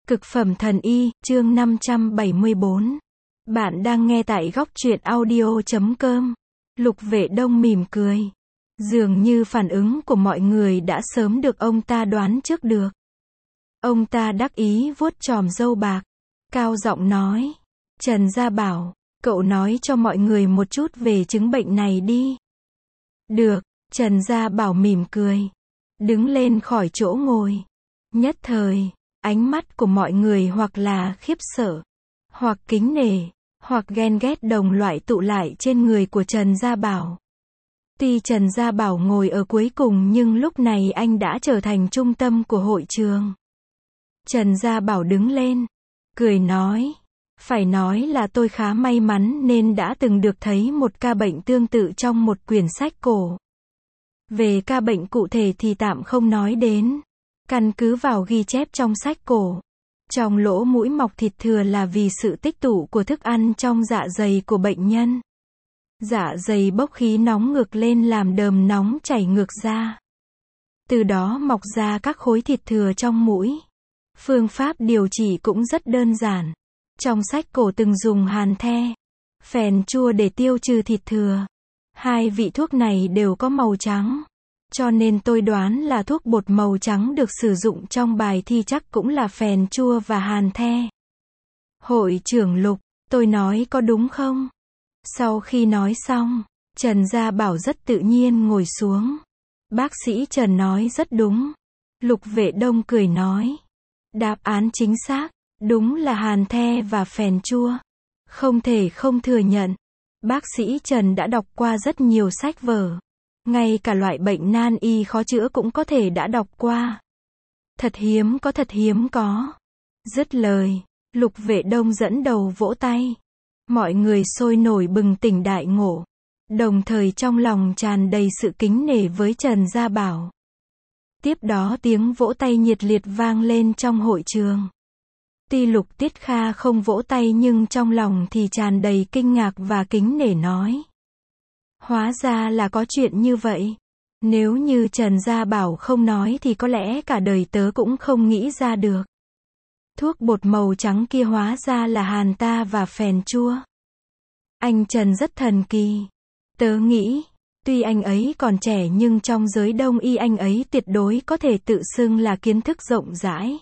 Cực phẩm thần y, chương 574. Bạn đang nghe tại góc truyện audio.com. Lục Vệ Đông mỉm cười. Dường như phản ứng của mọi người đã sớm được ông ta đoán trước được. Ông ta đắc ý vuốt chòm râu bạc, cao giọng nói: Trần Gia Bảo, cậu nói cho mọi người một chút về chứng bệnh này đi. Được, Trần Gia Bảo mỉm cười, đứng lên khỏi chỗ ngồi. Nhất thời, ánh mắt của mọi người hoặc là khiếp sợ, hoặc kính nể, hoặc ghen ghét đồng loại tụ lại trên người của Trần Gia Bảo. Tuy Trần Gia Bảo ngồi ở cuối cùng nhưng lúc này anh đã trở thành trung tâm của hội trường. Trần Gia Bảo đứng lên, cười nói: Phải nói là tôi khá may mắn nên đã từng được thấy một ca bệnh tương tự trong một quyển sách cổ. Về ca bệnh cụ thể thì tạm không nói đến. Căn cứ vào ghi chép trong sách cổ, trong lỗ mũi mọc thịt thừa là vì sự tích tụ của thức ăn trong dạ dày của bệnh nhân. Dạ dày bốc khí nóng ngược lên làm đờm nóng chảy ngược ra. Từ đó mọc ra các khối thịt thừa trong mũi. Phương pháp điều trị cũng rất đơn giản. Trong sách cổ từng dùng hàn the, phèn chua để tiêu trừ thịt thừa. Hai vị thuốc này đều có màu trắng. Cho nên tôi đoán là thuốc bột màu trắng được sử dụng trong bài thi chắc cũng là phèn chua và hàn the. Hội trưởng Lục, tôi nói có đúng không? Sau khi nói xong, Trần Gia Bảo rất tự nhiên ngồi xuống. Bác sĩ Trần nói rất đúng. Lục Vệ Đông cười nói: Đáp án chính xác, đúng là hàn the và phèn chua. Không thể không thừa nhận, bác sĩ Trần đã đọc qua rất nhiều sách vở. Ngay cả loại bệnh nan y khó chữa cũng có thể đã đọc qua. Thật hiếm có, thật hiếm có. Dứt lời, Lục Vệ Đông dẫn đầu vỗ tay. Mọi người sôi nổi bừng tỉnh đại ngộ, đồng thời trong lòng tràn đầy sự kính nể với Trần Gia Bảo. Tiếp đó tiếng vỗ tay nhiệt liệt vang lên trong hội trường. Tuy Lục Tiết Kha không vỗ tay nhưng trong lòng thì tràn đầy kinh ngạc và kính nể nói: Hóa ra là có chuyện như vậy. Nếu như Trần Gia Bảo không nói thì có lẽ cả đời tớ cũng không nghĩ ra được. Thuốc bột màu trắng kia hóa ra là hàn ta và phèn chua. Anh Trần rất thần kỳ. Tớ nghĩ, tuy anh ấy còn trẻ nhưng trong giới đông y anh ấy tuyệt đối có thể tự xưng là kiến thức rộng rãi.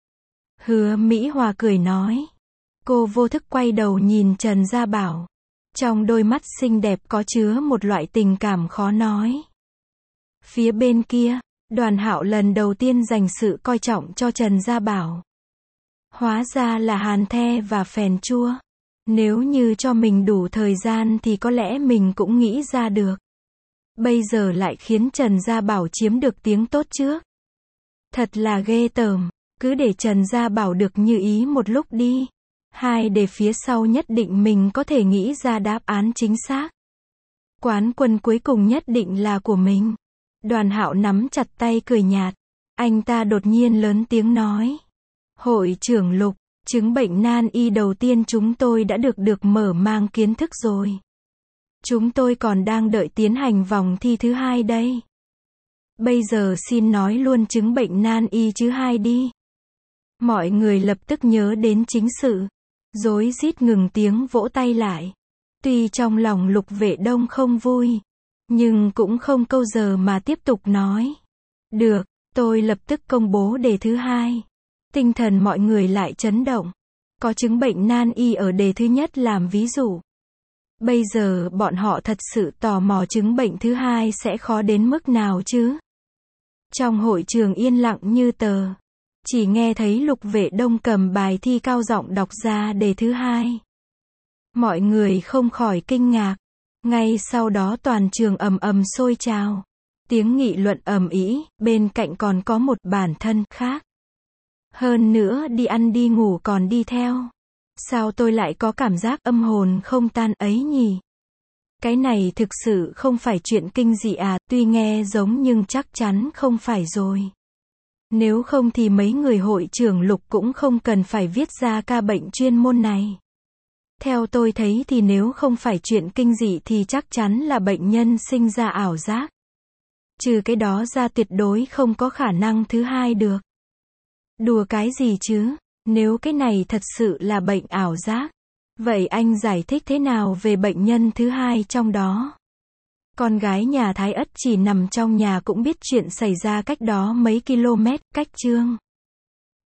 Hứa Mỹ Hòa cười nói. Cô vô thức quay đầu nhìn Trần Gia Bảo. Trong đôi mắt xinh đẹp có chứa một loại tình cảm khó nói. Phía bên kia, Đoàn Hạo lần đầu tiên dành sự coi trọng cho Trần Gia Bảo. Hóa ra là hàn the và phèn chua. Nếu như cho mình đủ thời gian thì có lẽ mình cũng nghĩ ra được. Bây giờ lại khiến Trần Gia Bảo chiếm được tiếng tốt trước. Thật là ghê tởm, cứ để Trần Gia Bảo được như ý một lúc đi. Hai để phía sau nhất định mình có thể nghĩ ra đáp án chính xác. Quán quân cuối cùng nhất định là của mình. Đoàn Hạo nắm chặt tay cười nhạt. Anh ta đột nhiên lớn tiếng nói: Hội trưởng Lục, chứng bệnh nan y đầu tiên chúng tôi đã được mở mang kiến thức rồi. Chúng tôi còn đang đợi tiến hành vòng thi thứ hai đây. Bây giờ xin nói luôn chứng bệnh nan y thứ hai đi. Mọi người lập tức nhớ đến chính sự, rối rít ngừng tiếng vỗ tay lại. Tuy trong lòng Lục Vệ Đông không vui, nhưng cũng không câu giờ mà tiếp tục nói. Được, tôi lập tức công bố đề thứ hai. Tinh thần mọi người lại chấn động. Có chứng bệnh nan y ở đề thứ nhất làm ví dụ. Bây giờ bọn họ thật sự tò mò chứng bệnh thứ hai sẽ khó đến mức nào chứ. Trong hội trường yên lặng như tờ. Chỉ nghe thấy Lục Vệ Đông cầm bài thi cao giọng đọc ra đề thứ hai. Mọi người không khỏi kinh ngạc. Ngay sau đó toàn trường ầm ầm sôi trào. Tiếng nghị luận ầm ĩ, bên cạnh còn có một bản thân khác. Hơn nữa đi ăn đi ngủ còn đi theo. Sao tôi lại có cảm giác âm hồn không tan ấy nhỉ? Cái này thực sự không phải chuyện kinh dị à, tuy nghe giống nhưng chắc chắn không phải rồi. Nếu không thì mấy người hội trưởng Lục cũng không cần phải viết ra ca bệnh chuyên môn này. Theo tôi thấy thì nếu không phải chuyện kinh dị thì chắc chắn là bệnh nhân sinh ra ảo giác. Trừ cái đó ra tuyệt đối không có khả năng thứ hai được. Đùa cái gì chứ? Nếu cái này thật sự là bệnh ảo giác, vậy anh giải thích thế nào về bệnh nhân thứ hai trong đó? Con gái nhà Thái Ất chỉ nằm trong nhà cũng biết chuyện xảy ra cách đó mấy km, cách Trương